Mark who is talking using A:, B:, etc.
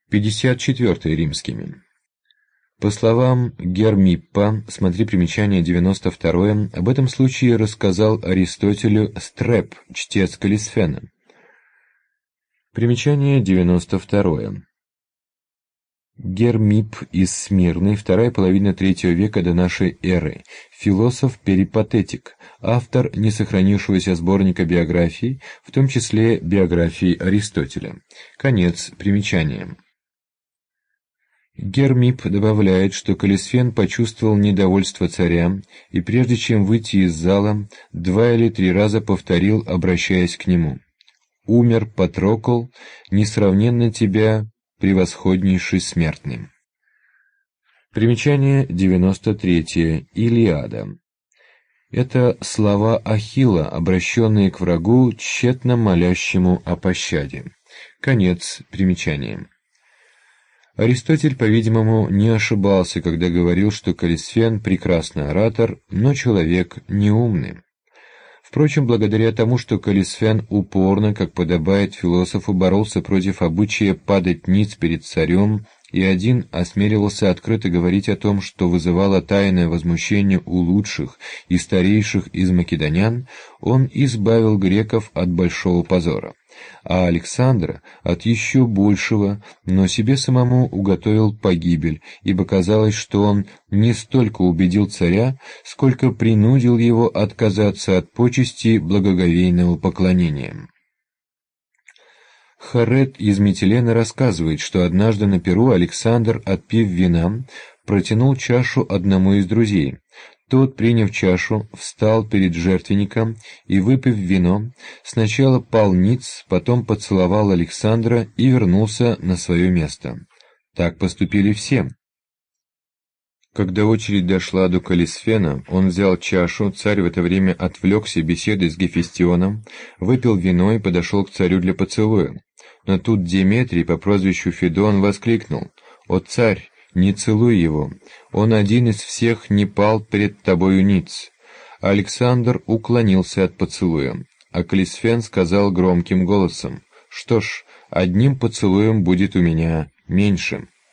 A: 54 римскими. По словам Гермиппа, смотри примечание 92, об этом случае рассказал Аристотелю Стреп, чтец Калисфена. Примечание 92. Гермипп из Смирны, вторая половина III века до нашей эры, философ-перипатетик, автор несохранившегося сборника биографий, в том числе биографии Аристотеля. Конец примечания. Гермипп добавляет, что Калисфен почувствовал недовольство царя и прежде чем выйти из зала, 2 или 3 раза повторил, обращаясь к нему: «Умер Патрокл, несравненно тебя превосходнейший смертный». Примечание 93. Илиада. Это слова Ахилла, обращенные к врагу, тщетно молящему о пощаде. Конец примечания. Аристотель, по-видимому, не ошибался, когда говорил, что Калисфен прекрасный оратор, но человек неумный. Впрочем, благодаря тому, что Калисфен упорно, как подобает философу, боролся против обычая падать ниц перед царем, и один осмеливался открыто говорить о том, что вызывало тайное возмущение у лучших и старейших из македонян, он избавил греков от большого позора, а Александра от еще большего, но себе самому уготовил погибель, ибо казалось, что он не столько убедил царя, сколько принудил его отказаться от почести благоговейного поклонения. Харет из Митилена рассказывает, что однажды на пиру Александр, отпив вина, протянул чашу одному из друзей. Тот, приняв чашу, встал перед жертвенником и, выпив вино, сначала пал ниц, потом поцеловал Александра и вернулся на свое место. Так поступили все. Когда очередь дошла до Калисфена, он взял чашу, царь в это время отвлекся беседой с Гефестионом, выпил вино и подошел к царю для поцелуя. Но тут Деметрий по прозвищу Федон воскликнул: «О царь, не целуй его, он один из всех не пал пред тобою ниц». Александр уклонился от поцелуя, а Калисфен сказал громким голосом: «Что ж, одним поцелуем будет у меня меньше».